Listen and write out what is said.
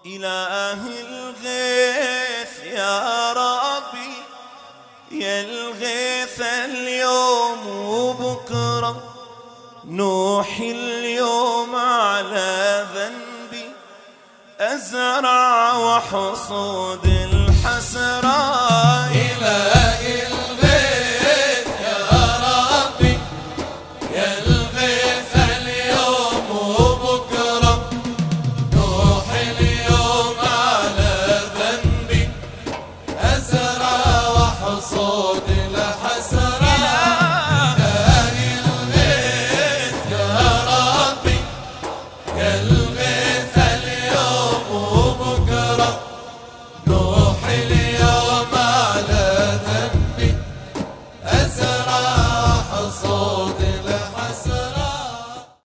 إله الغيث يا ربي، يا الغيث اليوم وبكرة، نوحي اليوم على ذنبي، أزرع وحصود الحسر